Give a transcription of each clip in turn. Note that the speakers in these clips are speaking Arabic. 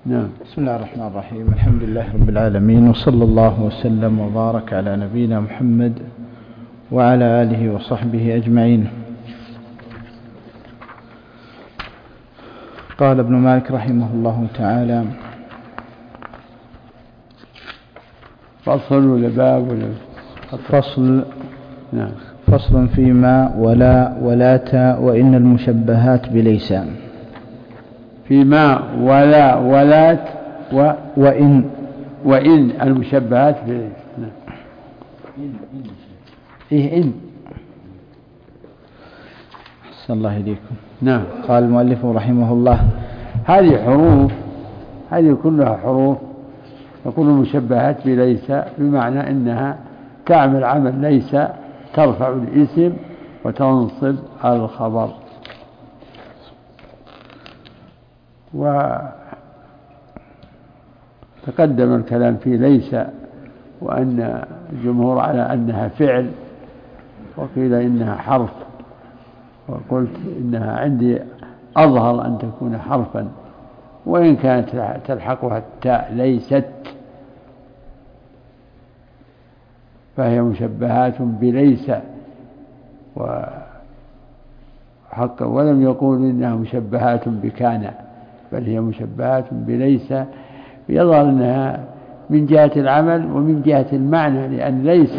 نعم. بسم الله الرحمن الرحيم. الحمد لله رب العالمين، وصلى الله وسلم وبارك على نبينا محمد وعلى آله وصحبه أجمعين. قال ابن مالك رحمه الله تعالى: فصل ولا باب ولا فصل. نعم. فصل فيما ولا ولاة وإن المشبهات بليس. فيما ولا ولات وإن المشبهات بليس. نعم. إن أحسن الله إليكم. نعم. قال المؤلف رحمه الله: هذه حروف، هذه كلها حروف تكون مشبهات بليس، بمعنى أنها تعمل عمل ليس، ترفع الاسم وتنصب الخبر. وتقدم الكلام في ليس، وأن الجمهور على أنها فعل، وقيل إنها حرف، وقلت إنها عندي أظهر أن تكون حرفا، وإن كانت تلحقها التاء ليست، فهي مشبهات بليس وحقا، ولم يقول إنها مشبهات بكان، بل هي مشبهات بليس. يظهر أنها من جهة العمل ومن جهة المعنى، لأن ليس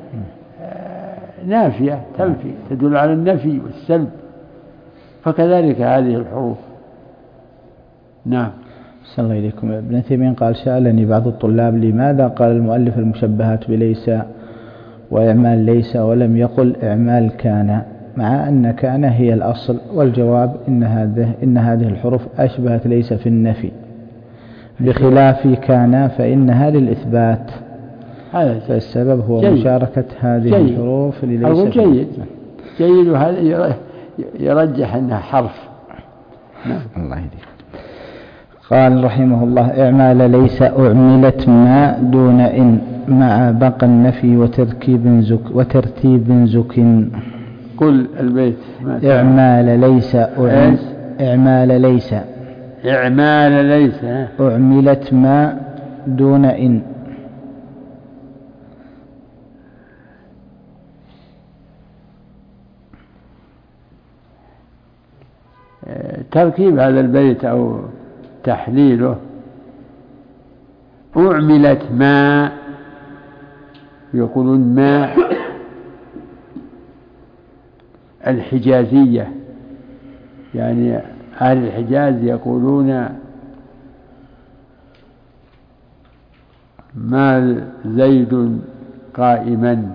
نافية تنفي، تدل على النفي والسلب، فكذلك هذه الحروف. نعم. أحسن الله إليكم. ابن تيمية قال: سألني بعض الطلاب لماذا قال المؤلف المشبهات بليس وإعمال ليس ولم يقل إعمال كان، مع أن كان هي الأصل؟ والجواب إن هذه الحروف أشبهت ليس في النفي، بخلاف كان فإنها للإثبات، فالسبب هو مشاركة هذه الحروف لليس. جيد، وهذا يرجح أنها حرف. نعم. الله يهديك. قال رحمه الله: إعمال ليس أعملت ما دون إن مع بقى النفي وترتيب زك. قل البيت. إعمال ليس إعمال ليس أعملت ما دون إن. تركيب هذا البيت أو تحليله: أعملت ما، يقولون ما الحجازية، يعني أهل الحجاز يقولون ما زيد قائما،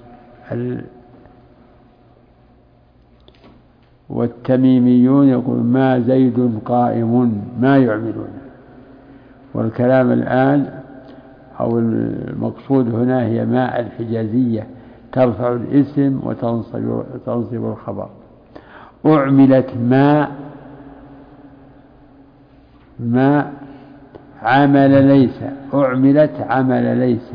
والتميميون يقول ما زيد قائم، ما يعملون. والكلام الآن أو المقصود هنا هي ماء الحجازية، ترفع الاسم وتنصب الخبر. أعملت ما عمل ليس، أعملت عمل ليس.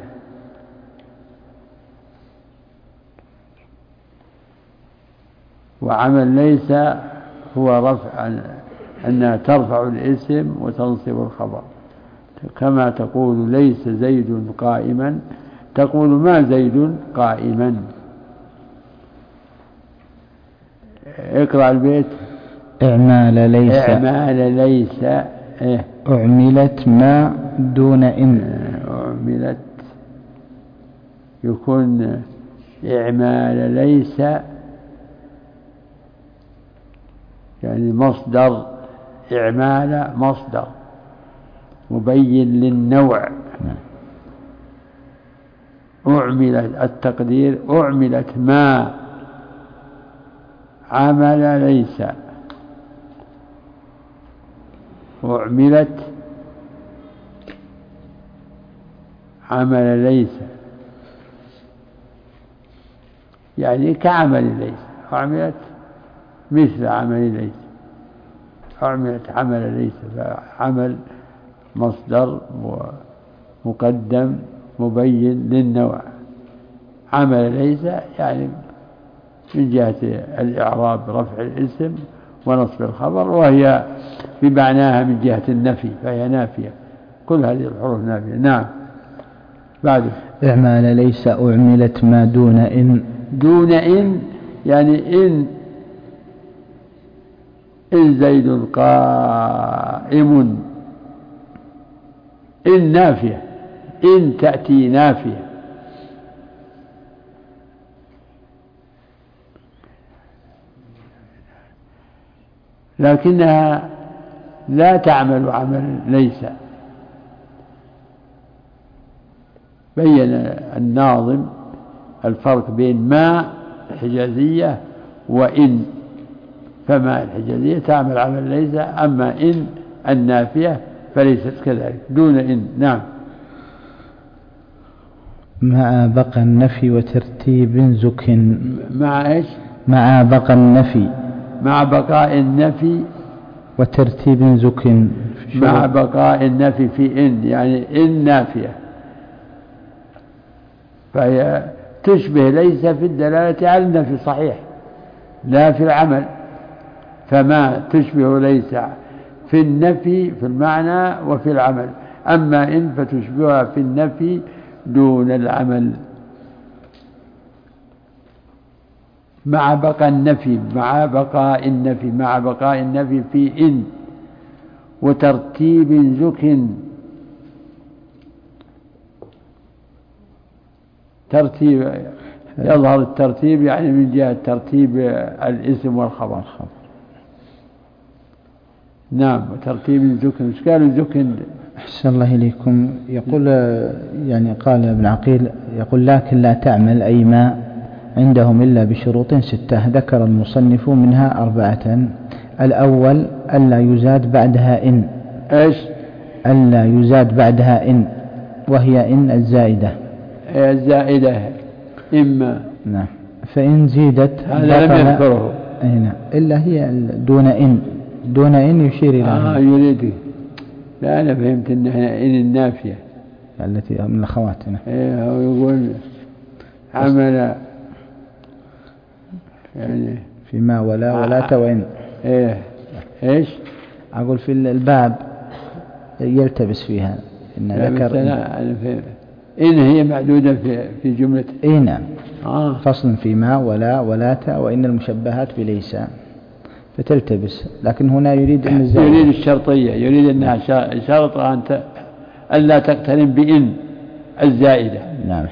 وعمل ليس هو رفع، أنها ترفع الاسم وتنصب الخبر، كما تقول ليس زيد قائما، تقول ما زيد قائما. اقرأ البيت. إعمال ليس أعملت ما دون إن. أعملت يكون إعمال ليس يعني مصدر، إعمال مصدر مبين للنوع. أعملت التقدير أعملت ما عمل ليس، أعملت عمل ليس، يعني كعمل ليس. أعملت مثل عمل ليس، أعملت عمل ليس، فعمل مصدر مقدم مبين للنوع. عمل ليس يعني من جهة الإعراب رفع الاسم ونصب الخبر، وهي بمعناها من جهة النفي فهي نافية، كل هذه الحروف نافية. نعم. بعد إعمال ليس أعملت ما دون إن. دون إن يعني إن زيد قائم، إن نافية، إن تأتي نافية، لكنها لا تعمل عمل ليس. بين الناظم الفرق بين ما الحجازية وإن، فما الحجازية تعمل عمل ليس، أما إن النافية فليست كذلك. دون إن. نعم. مع بقى النفي وترتيب زك. مع إيش؟ مع بقى النفي، مع بقاء النفي وترتيب زك. مع بقاء النفي في إن يعني إن نافية، فهي تشبه ليس في الدلالة على النفي صحيح لا في العمل، فما تشبه ليس في النفي في المعنى وفي العمل، أما إن فتشبهها في النفي دون العمل. مع بقاء النفي، مع بقاء النفي، مع بقاء النفي في إن، وترتيب زك. ترتيب يظهر الترتيب يعني من جهة ترتيب الاسم والخبر. نعم. وترتيب زك. مش قالوا زك؟ أحسن الله إليكم. يقول يعني قال ابن عقيل يقول لكن لا تعمل أي ما عندهم إلا بشروط 6 ذكر المصنف منها 4. الأول ألا يزاد بعدها إن. إيش؟ ألا يزاد بعدها إن، وهي إن الزائدة. الزائدة إما. نعم. فإن زيدت هذا لم يذكره. نعم. إلا هي دون إن. دون إن يشير إلى يريد. لا أنا فهمت أنها إن النافية التي من الأخواتنا. هو يقول عمل يعني فيما ولا وإن. إيش؟ أقول في الباب يلتبس فيها إن ذكر إن هي معدودة في جملة. نعم. فصل فيما ولا وإن المشبهات بليس فتلتبس، لكن هنا يريد أن يريد الشرطية، يريد أنها شرط أن لا تقترن بإن الزائدة. نعم.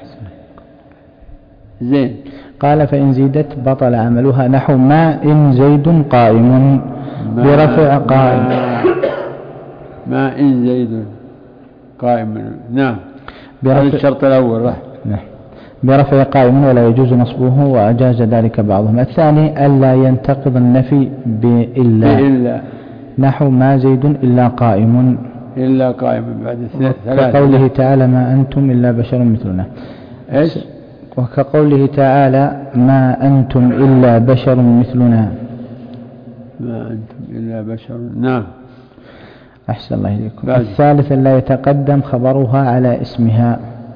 زين. قال فإن زيدت بطل عملها نحو ما إن زيد قائم برفع قائم. ما إن زيد قائم. نعم. هذا الشرط الأول. نعم. برفع قائم ولا يجوز نصبه، وأجاز ذلك بعضهم. الثاني ألا ينتقض النفي بإلا نحو ما زيد إلا قائم. إلا قائم بعد 3. كقوله تعالى ما أنتم إلا بشر مثلنا. إيش؟ وكقوله تعالى ما أنتم إلا بشر مثلنا. ما أنتم إلا بشر. نعم. أحسن الله إليكم. الثالث لا يتقدم خبرها على اسمها،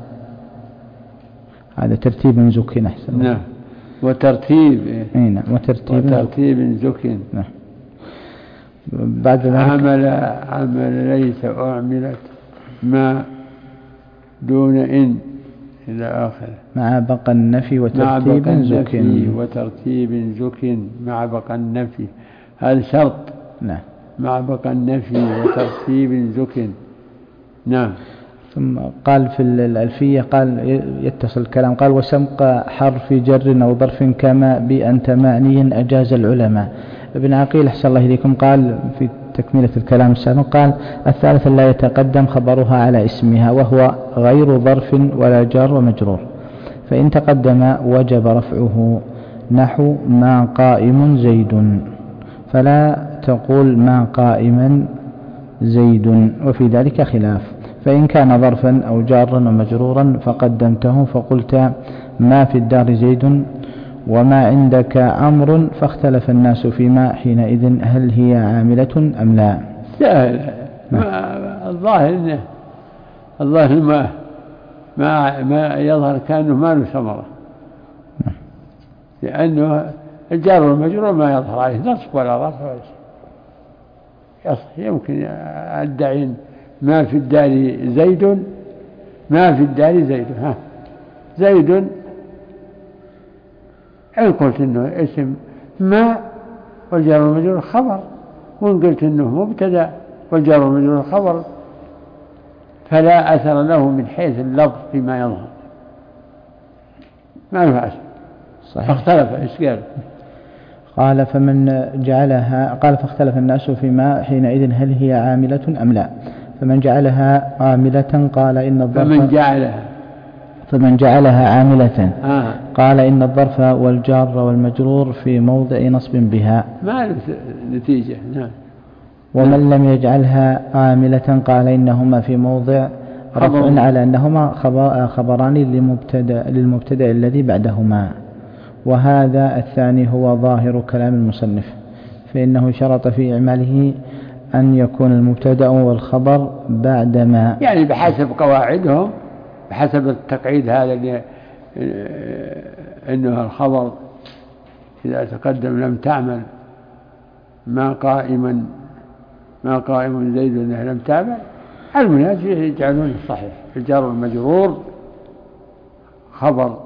هذا ترتيب زكين. أحسن. نعم. وترتيب. نعم. وترتيب زكين. نعم. بعد ذلك عمل ليس أعملت ما دون إن إلى آخره. مع بقى النفي وترتيب زكين. وترتيب زكين مع بقى النفي، هذا شرط. نعم. مع بقى النفي وترتيب زكين. نعم. ثم قال في الألفية قال يتصل الكلام قال وسمق حرف جر أو ظرف كما بأنت معني أجاز العلماء. ابن عقيل أحسن الله إليكم قال في تكملة الكلام السابق قال الثالث لا يتقدم خبرها على اسمها وهو غير ظرف ولا جار ومجرور، فإن تقدم وجب رفعه نحو ما قائم زيد، فلا تقول ما قائما زيد، وفي ذلك خلاف. فإن كان ظرفا أو جارا ومجرورا فقدمته فقلت ما في الدار زيد وما عندك أمر، فاختلف الناس فيما حينئذ هل هي عاملة أم لا. سهل. الظاهر ما يظهر كأنه ما له ثمرة، لأنه الجار والمجرور ما يظهر عليه نصب ولا رفع ولا شيء. يمكن أدعي ما في الدار زيد، ما في الدار زيد، زيد إن قلت إنه اسم ما والجار والمجرور خبر، وإن قلت إنه مبتدأ والجار والمجرور خبر فلا أثر له من حيث اللفظ فيما يظهر، ما ينفع. صحيح. فاختلف إيش قال فمن جعلها، قال فاختلف الناس فيما حينئذ هل هي عاملة أم لا. فمن جعلها عاملة قال إن الظرف، فمن جعلها عاملة قال إن الظرف والجار والمجرور في موضع نصب بها ما نتيجة. نعم. ومن لم يجعلها عاملة قال إنهما في موضع رفع على أنهما خبران للمبتدأ الذي بعدهما. وهذا الثاني هو ظاهر كلام المصنف، فإنه شرط في إعماله أن يكون المبتدأ والخبر بعدما، يعني بحسب قواعدهم، بحسب التقعيد هذا اللي إنه الخبر إذا تقدم لم تعمل ما قائم زيد إنه لم تعمل، المناس يجعلون صحيح الجار والمجرور خبر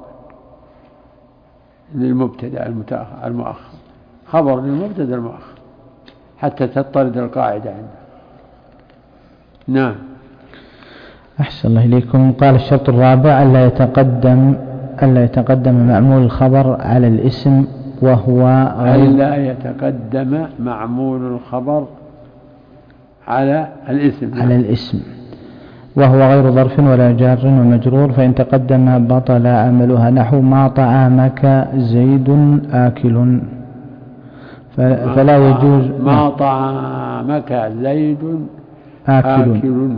للمبتدأ المؤخر، خبر للمبتدأ المؤخر حتى تضطرد القاعدة عنده. نعم. أحسن الله إليكم. قال الشرط الرابع ألا يتقدم معمول الخبر على الاسم، وهو ألا يتقدم معمول الخبر على الاسم وهو غير ظرف ولا جار ومجرور، فإن تقدم بطل عملها، نحو ما طعامك زيد آكل، فلا يجوز ما طعامك زيد آكل.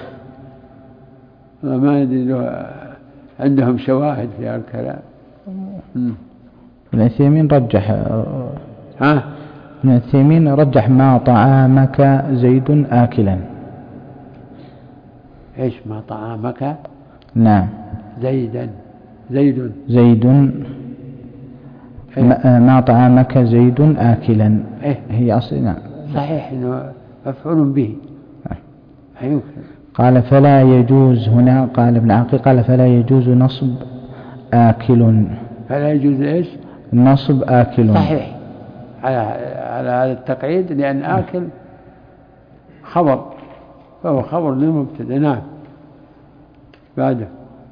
ما أدري عندهم شواهد في هذا الكلام. ابن عثيمين رجح ما طعامك زيد آكلا. إيش ما طعامك؟ نعم. زيد ما طعامك زيد آكلا. هي أصلا صحيح إنه مفعول به. يمكن. قال فلا يجوز، هنا قال ابن عقيل قال فلا يجوز نصب آكل. فلا يجوز إيش؟ نصب آكل. صحيح على هذا التقعيد، لأن آكل خبر، فهو خبر للمبتدأ. نعم. بعده.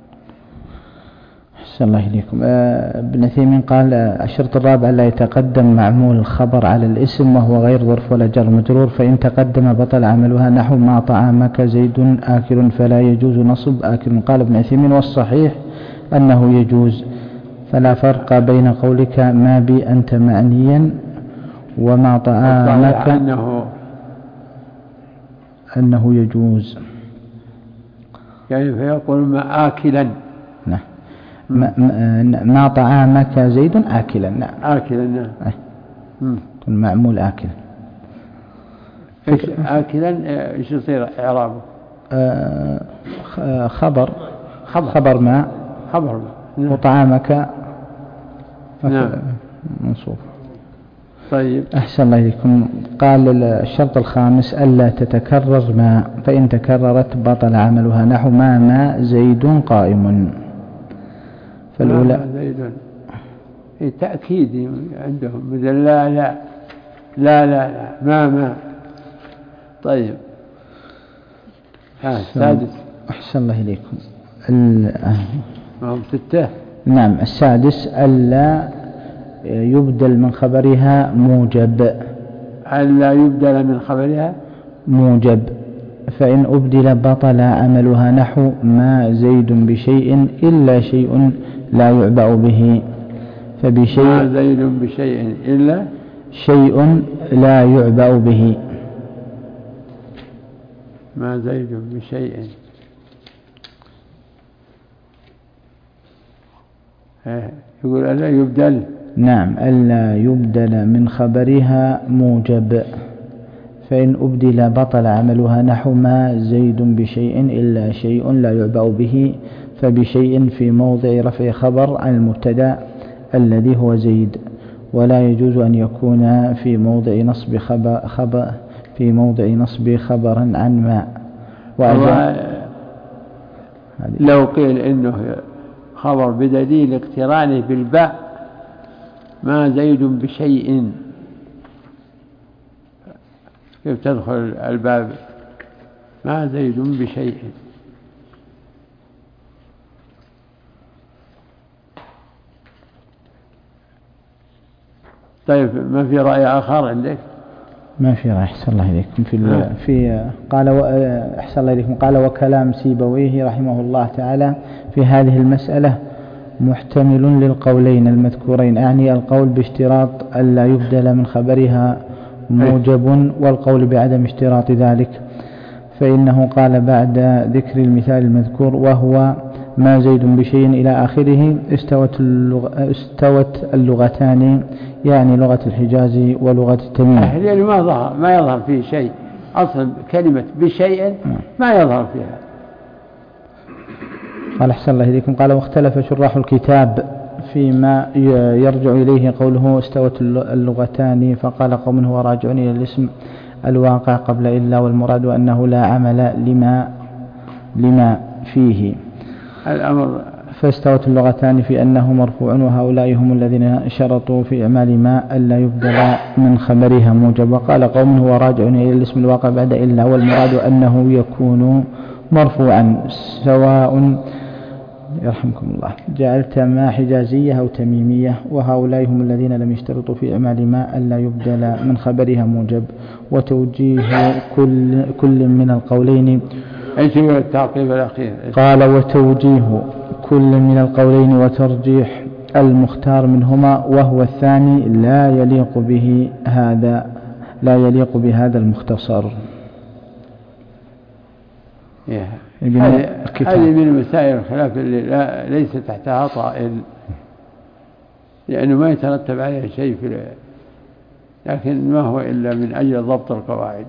أحسن الله إليكم. ابن عثيمين قال الشرط الرابع لا يتقدم معمول الخبر على الاسم، وهو غير ظرف ولا جر مجرور، فإن تقدم بطل عملها، نحو ما طعامك زيد آكل، فلا يجوز نصب آكل. قال ابن عثيمين والصحيح أنه يجوز، فلا فرق بين قولك ما بي أنت معنيا وما طعامك أنه يجوز، يعني فيقول ما آكلا. نعم. ما طعامك زيد آكلا. نعم. آكلا. نعم. معمول آكلا. آكلا إيش يصير إعرابه؟ خبر ما. نعم. وطعامك نعم. منصوب. طيب. أحسن الله إليكم. قال الشرط الخامس ألا تتكرر ما، فإن تكررت بطل عملها، نحو ما زيد قائم. فالأولى زيد تأكيد عندهم، مثل لا ما. طيب. السادس. أحسن الله إليكم. 6. نعم. السادس ألا يبدل من خبرها موجب. ألا يبدل من خبرها موجب، فإن أبدل بطل عملها، نحو ما زيد بشيء إلا شيء لا يعبأ به، فبشيء ما زيد بشيء إلا شيء لا يعبأ به. ما زيد بشيء يقول ألا يبدل. نعم. ألا يبدل من خبرها موجب، فإن أبدل بطل عملها، نحو ما زيد بشيء إلا شيء لا يعبأ به، فبشيء في موضع رفع خبر عن المبتدأ الذي هو زيد. ولا يجوز أن يكون في موضع نصب خبرا عن ما. لو قيل إنه خبر بدليل اقترانه بالباء ما زيد بشيء، كيف تدخل الباب ما زيد بشيء؟ طيب ما في رأي آخر عندك؟ ما في رأي. أحسن الله إليكم. أحسن الله إليكم. قال وكلام سيبويه رحمه الله تعالى في هذه المسألة محتمل للقولين المذكورين، أعني القول باشتراط ألا يبدل من خبرها موجب والقول بعدم اشتراط ذلك، فإنه قال بعد ذكر المثال المذكور وهو ما زيد بشيء إلى آخره استوت اللغتان، يعني لغة الحجاز ولغة التميم. يعني ما يظهر فيه شيء، أصل كلمة بشيء ما يظهر فيها. قال أحسن الله إليكم. قال واختلف شراح الكتاب فيما يرجع إليه قوله استوت اللغتان، فقال قوم هو راجع إلى الاسم الواقع قبل إلا، والمراد أنه لا عمل لما فيه الأمر. فاستوت اللغتان في أنه مرفوع، وهؤلاء هم الذين شرطوا في إعمال ما ألا يبدل من خبرها موجب. وقال قوم هو راجع إلى الاسم الواقع بعد إلا، والمراد أنه يكون مرفوعا سواء يرحمكم الله جعلت ما حجازية أو تميمية، وهؤلاء هم الذين لم يشترطوا في إعمال ما ألا يبدل من خبرها موجب. وتوجيه كل من القولين. ايش هو التعقيب الأخير؟ قال وتوجيه كل من القولين وترجيح المختار منهما، وهو الثاني لا يليق بهذا المختصر. هذه من مسائل الخلاف اللي ليس تحتها طائل، لأنه ما يترتب عليه شيء لكن ما هو إلا من أجل ضبط القواعد.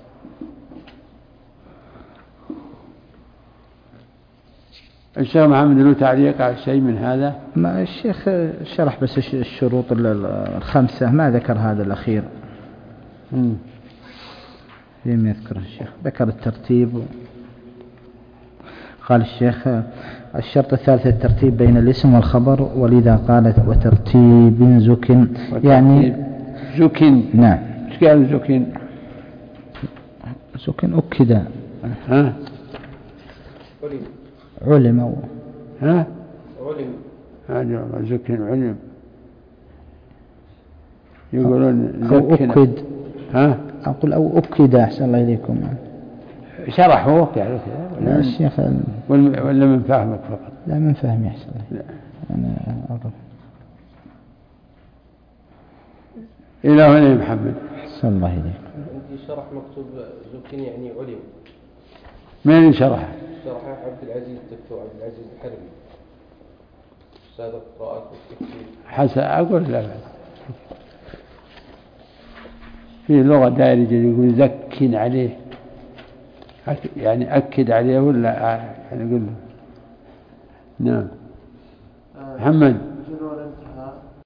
الشيخ محمد له تعليق على شيء من هذا؟ ما الشيخ شرح بس الشروط الخمسة، ما ذكر هذا الأخير. لم يذكر الشيخ، ذكر الترتيب. قال الشيخ الشرط الثالث الترتيب بين الاسم والخبر، ولذا قال وترتيب زكن، يعني زكن. نعم. ايش قال زكن؟ زكن أكد. علم. علم. زكن علم. يقولون زكن أو أكد. أقول أو أكد. أحسن الله إليكم. شرحوا يعني كذا الشيخ ولا من فهمك فقط؟ لا من فهمي. أحسن الله. أنا أعرف. إلى هنا يا محمد. أحسن الله إليكم. عندي شرح مكتوب زكين يعني علم. من شرحه؟ شرحه عبد العزيز الدكتور عبد العزيز الحربي، أستاذ القراءات والتفسير. حسن أقول لا بأس. في لغة دارجة يقول زكين عليه، يعني أكد عليه ولا يعني قل له. نعم محمد.